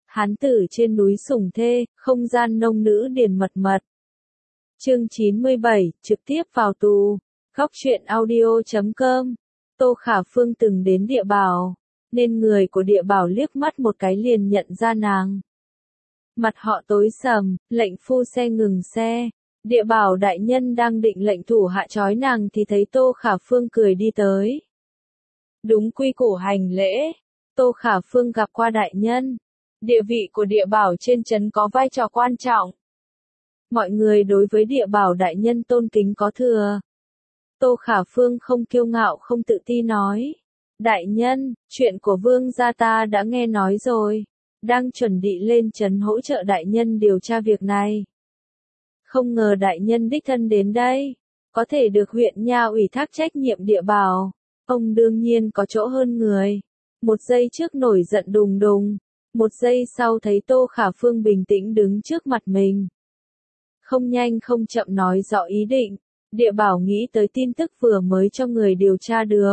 Hán tử trên núi sủng thê, không gian nông nữ điền mật mật. Chương 97, trực tiếp vào tù. Góc truyện audio.com. Tô Khả Phương từng đến Địa Bảo, nên người của Địa Bảo liếc mắt một cái liền nhận ra nàng. Mặt họ tối sầm, lệnh phu xe ngừng xe. Địa Bảo đại nhân đang định lệnh thủ hạ trói nàng thì thấy Tô Khả Phương cười đi tới. Đúng quy củ hành lễ. Tô Khả Phương gặp qua đại nhân. Địa vị của Địa Bảo trên trấn có vai trò quan trọng. Mọi người đối với Địa Bảo đại nhân tôn kính có thừa. Tô Khả Phương không kiêu ngạo không tự ti nói. Đại nhân, chuyện của vương gia ta đã nghe nói rồi. Đang chuẩn bị lên trấn hỗ trợ đại nhân điều tra việc này. Không ngờ đại nhân đích thân đến đây. Có thể được huyện nha ủy thác trách nhiệm Địa Bảo. Ông đương nhiên có chỗ hơn người. Một giây trước nổi giận đùng đùng. Một giây sau thấy Tô Khả Phương bình tĩnh đứng trước mặt mình. Không nhanh không chậm nói rõ ý định. Địa Bảo nghĩ tới tin tức vừa mới cho người điều tra được.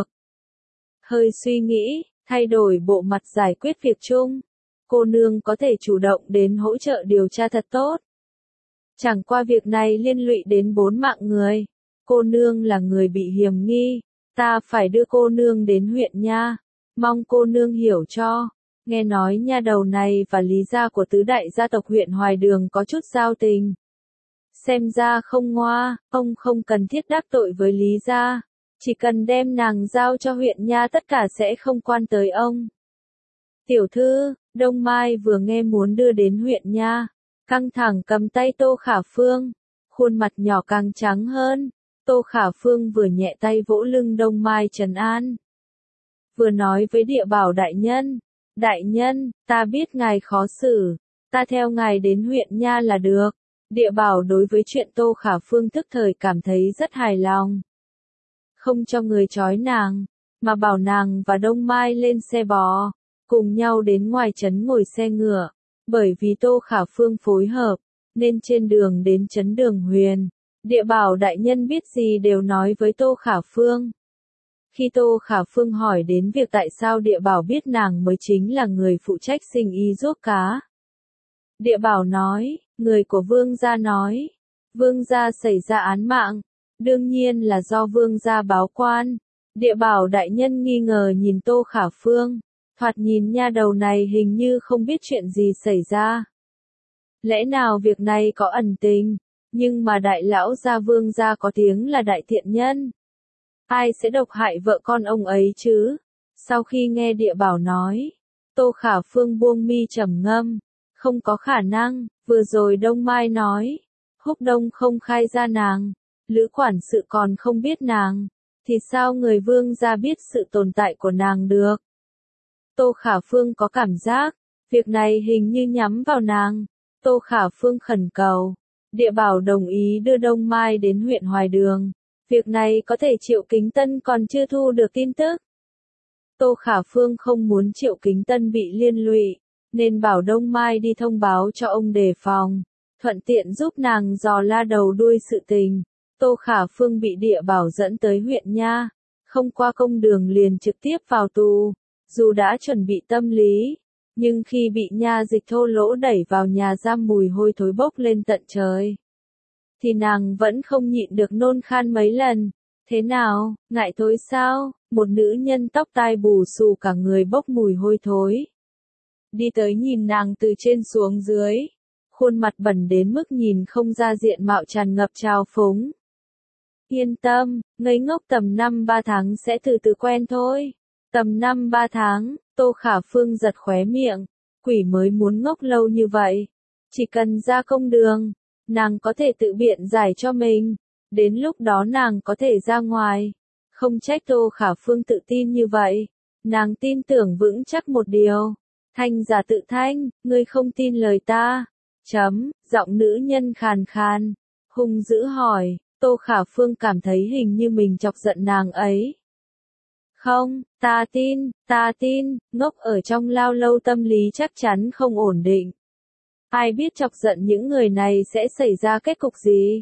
Hơi suy nghĩ, thay đổi bộ mặt giải quyết việc chung. Cô nương có thể chủ động đến hỗ trợ điều tra thật tốt. Chẳng qua việc này liên lụy đến 4 mạng người. Cô nương là người bị hiểm nghi. Ta phải đưa cô nương đến huyện nha. Mong cô nương hiểu cho. Nghe nói nha đầu này và Lý gia của tứ đại gia tộc huyện Hoài Đường có chút giao tình. Xem ra không ngoa, ông không cần thiết đắc tội với Lý gia. Chỉ cần đem nàng giao cho huyện nha tất cả sẽ không quan tới ông. Tiểu thư, Đông Mai vừa nghe muốn đưa đến huyện nha. Căng thẳng cầm tay Tô Khả Phương. Khuôn mặt nhỏ càng trắng hơn. Tô Khả Phương vừa nhẹ tay vỗ lưng Đông Mai trấn an. Vừa nói với Địa Bảo đại nhân. Đại nhân, ta biết ngài khó xử. Ta theo ngài đến huyện nha là được. Địa Bảo đối với chuyện Tô Khả Phương tức thời cảm thấy rất hài lòng. Không cho người trói nàng, mà bảo nàng và Đông Mai lên xe bò, cùng nhau đến ngoài trấn ngồi xe ngựa. Bởi vì Tô Khả Phương phối hợp, nên trên đường đến trấn Đường Huyền, Địa Bảo đại nhân biết gì đều nói với Tô Khả Phương. Khi Tô Khả Phương hỏi đến việc tại sao Địa Bảo biết nàng mới chính là người phụ trách sinh y ruốc cá. Địa Bảo nói, người của vương gia nói, vương gia xảy ra án mạng, đương nhiên là do vương gia báo quan. Địa Bảo đại nhân nghi ngờ nhìn Tô Khả Phương, thoạt nhìn nha đầu này hình như không biết chuyện gì xảy ra. Lẽ nào việc này có ẩn tình, nhưng mà đại lão gia vương gia có tiếng là đại thiện nhân. Ai sẽ độc hại vợ con ông ấy chứ? Sau khi nghe Địa Bảo nói, Tô Khả Phương buông mi trầm ngâm. Không có khả năng, vừa rồi Đông Mai nói. Húc Đông không khai ra nàng. Lữ quản sự còn không biết nàng. Thì sao người vương gia biết sự tồn tại của nàng được? Tô Khả Phương có cảm giác, việc này hình như nhắm vào nàng. Tô Khả Phương khẩn cầu. Địa Bảo đồng ý đưa Đông Mai đến huyện Hoài Đường. Việc này có thể Triệu Kính Tân còn chưa thu được tin tức. Tô Khả Phương không muốn Triệu Kính Tân bị liên lụy, nên bảo Đông Mai đi thông báo cho ông đề phòng, thuận tiện giúp nàng dò la đầu đuôi sự tình. Tô Khả Phương bị Địa Bảo dẫn tới huyện nha, không qua công đường liền trực tiếp vào tù. Dù đã chuẩn bị tâm lý, nhưng khi bị nha dịch thô lỗ đẩy vào nhà giam mùi hôi thối bốc lên tận trời, thì nàng vẫn không nhịn được nôn khan mấy lần. Thế nào, ngại thối sao? Một nữ nhân tóc tai bù xù cả người bốc mùi hôi thối. Đi tới nhìn nàng từ trên xuống dưới. Khuôn mặt bẩn đến mức nhìn không ra diện mạo tràn ngập trào phúng. Yên tâm, ngây ngốc tầm 5-3 tháng sẽ từ từ quen thôi. Tầm 5-3 tháng, Tô Khả Phương giật khóe miệng. Quỷ mới muốn ngốc lâu như vậy. Chỉ cần ra công đường, nàng có thể tự biện giải cho mình. Đến lúc đó nàng có thể ra ngoài. Không trách Tô Khả Phương tự tin như vậy. Nàng tin tưởng vững chắc một điều. Thanh giả tự thanh, ngươi không tin lời ta. Giọng nữ nhân khàn khàn, hung dữ hỏi. Tô Khả Phương cảm thấy hình như mình chọc giận nàng ấy. Không, ta tin, ngốc ở trong lao lâu tâm lý chắc chắn không ổn định. Ai biết chọc giận những người này sẽ xảy ra kết cục gì?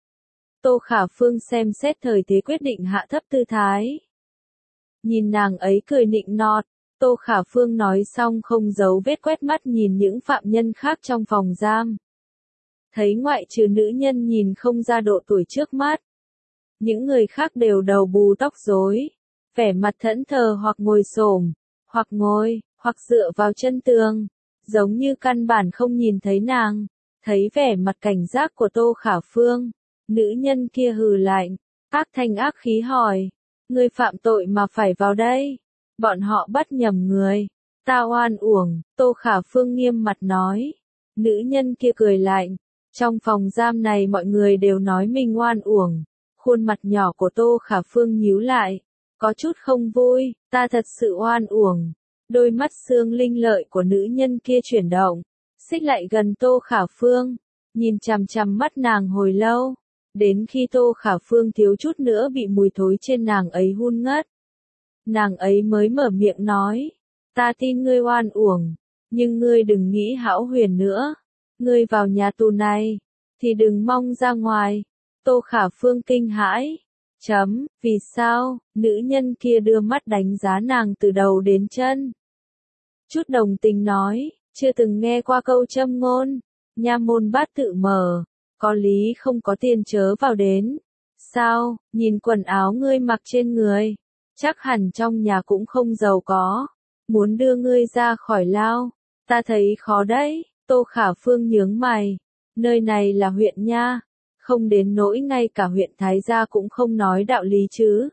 Tô Khả Phương xem xét thời thế quyết định hạ thấp tư thái. Nhìn nàng ấy cười nịnh nọt, Tô Khả Phương nói xong không giấu vết quét mắt nhìn những phạm nhân khác trong phòng giam. Thấy ngoại trừ nữ nhân nhìn không ra độ tuổi trước mắt. Những người khác đều đầu bù tóc rối, vẻ mặt thẫn thờ hoặc ngồi xổm, hoặc ngồi, hoặc dựa vào chân tường, giống như căn bản không nhìn thấy nàng. Thấy vẻ mặt cảnh giác của Tô Khả Phương, nữ nhân kia hừ lạnh, ác thanh ác khí hỏi, ngươi phạm tội mà phải vào đây, bọn họ bắt nhầm người, ta oan uổng, Tô Khả Phương nghiêm mặt nói. Nữ nhân kia cười lạnh, trong phòng giam này mọi người đều nói mình oan uổng. Khuôn mặt nhỏ của Tô Khả Phương nhíu lại, có chút không vui, ta thật sự oan uổng. Đôi mắt xương linh lợi của nữ nhân kia chuyển động, xích lại gần Tô Khả Phương, nhìn chằm chằm mắt nàng hồi lâu, đến khi Tô Khả Phương thiếu chút nữa bị mùi thối trên nàng ấy hun ngất. Nàng ấy mới mở miệng nói, ta tin ngươi oan uổng, nhưng ngươi đừng nghĩ hão huyền nữa. Ngươi vào nhà tù này, thì đừng mong ra ngoài. Tô Khả Phương kinh hãi. Vì sao? Nữ nhân kia đưa mắt đánh giá nàng từ đầu đến chân. Chút đồng tình nói, chưa từng nghe qua câu châm ngôn, nha môn bát tự mở, có lý không có tiền chớ vào đến. Sao, nhìn quần áo ngươi mặc trên người, chắc hẳn trong nhà cũng không giàu có, muốn đưa ngươi ra khỏi lao, ta thấy khó đấy. Tô Khả Phương nhướng mày, nơi này là huyện nha, không đến nỗi ngay cả huyện Thái Gia cũng không nói đạo lý chứ.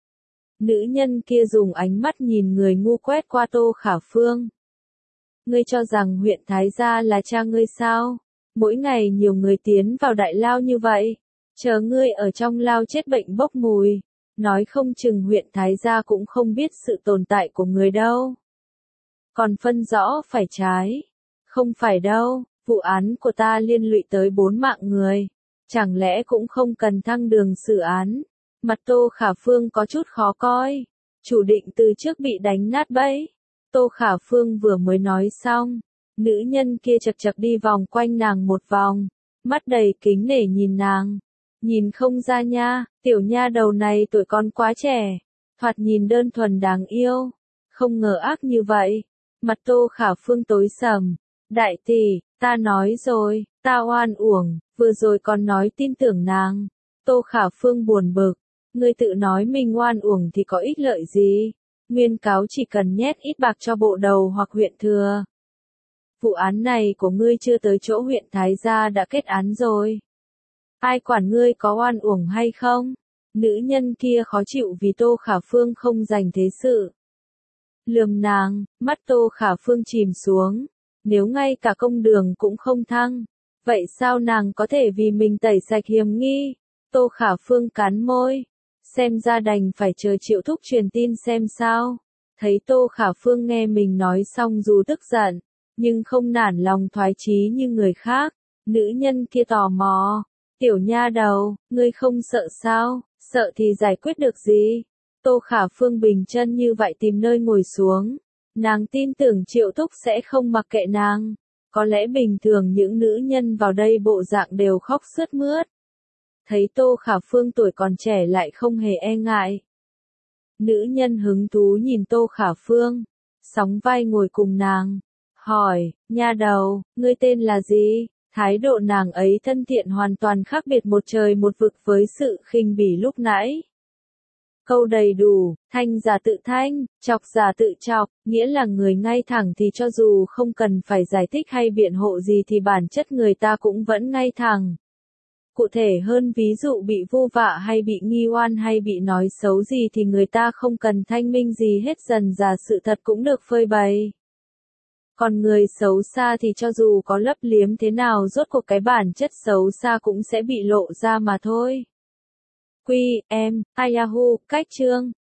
Nữ nhân kia dùng ánh mắt nhìn người ngu quét qua Tô Khả Phương. Ngươi cho rằng huyện Thái Gia là cha ngươi sao? Mỗi ngày nhiều người tiến vào đại lao như vậy, chờ ngươi ở trong lao chết bệnh bốc mùi, nói không chừng huyện Thái Gia cũng không biết sự tồn tại của người đâu. Còn phân rõ phải trái. Không phải đâu, vụ án của ta liên lụy tới 4 mạng người, chẳng lẽ cũng không cần thăng đường xử án. Mặt Tô Khả Phương có chút khó coi, chủ định từ trước bị đánh nát bẫy. Tô Khả Phương vừa mới nói xong, nữ nhân kia chật chật đi vòng quanh nàng một vòng, mắt đầy kính nể nhìn nàng. Nhìn không ra nha, tiểu nha đầu này tuổi còn quá trẻ, thoạt nhìn đơn thuần đáng yêu, không ngờ ác như vậy. Mặt Tô Khả Phương tối sầm. Đại tỷ, ta nói rồi, ta oan uổng, vừa rồi còn nói tin tưởng nàng. Tô Khả Phương buồn bực, ngươi tự nói mình oan uổng thì có ích lợi gì? Nguyên cáo chỉ cần nhét ít bạc cho bộ đầu hoặc huyện thừa. Vụ án này của ngươi chưa tới chỗ huyện Thái Gia đã kết án rồi. Ai quản ngươi có oan uổng hay không? Nữ nhân kia khó chịu vì Tô Khả Phương không dành thế sự. Lườm nàng, mắt Tô Khả Phương chìm xuống. Nếu ngay cả công đường cũng không thăng, vậy sao nàng có thể vì mình tẩy sạch hiểm nghi? Tô Khả Phương cắn môi, xem ra đành phải chờ Triệu Thúc truyền tin xem sao. Thấy Tô Khả Phương nghe mình nói xong dù tức giận, nhưng không nản lòng thoái chí như người khác. Nữ nhân kia tò mò, tiểu nha đầu, ngươi không sợ sao? Sợ thì giải quyết được gì? Tô Khả Phương bình chân như vậy tìm nơi ngồi xuống. Nàng tin tưởng Triệu Thúc sẽ không mặc kệ nàng. Có lẽ bình thường những nữ nhân vào đây bộ dạng đều khóc sướt mướt. Thấy Tô Khả Phương tuổi còn trẻ lại không hề e ngại. Nữ nhân hứng thú nhìn Tô Khả Phương, sóng vai ngồi cùng nàng, hỏi, nha đầu, ngươi tên là gì? Thái độ nàng ấy thân thiện hoàn toàn khác biệt một trời một vực với sự khinh bỉ lúc nãy. Câu đầy đủ, thanh giả tự thanh, chọc giả tự chọc, nghĩa là người ngay thẳng thì cho dù không cần phải giải thích hay biện hộ gì thì bản chất người ta cũng vẫn ngay thẳng. Cụ thể hơn ví dụ bị vu vạ hay bị nghi oan hay bị nói xấu gì thì người ta không cần thanh minh gì hết, dần dà sự thật cũng được phơi bày. Còn người xấu xa thì cho dù có lấp liếm thế nào rốt cuộc cái bản chất xấu xa cũng sẽ bị lộ ra mà thôi. Yahoo, cách chương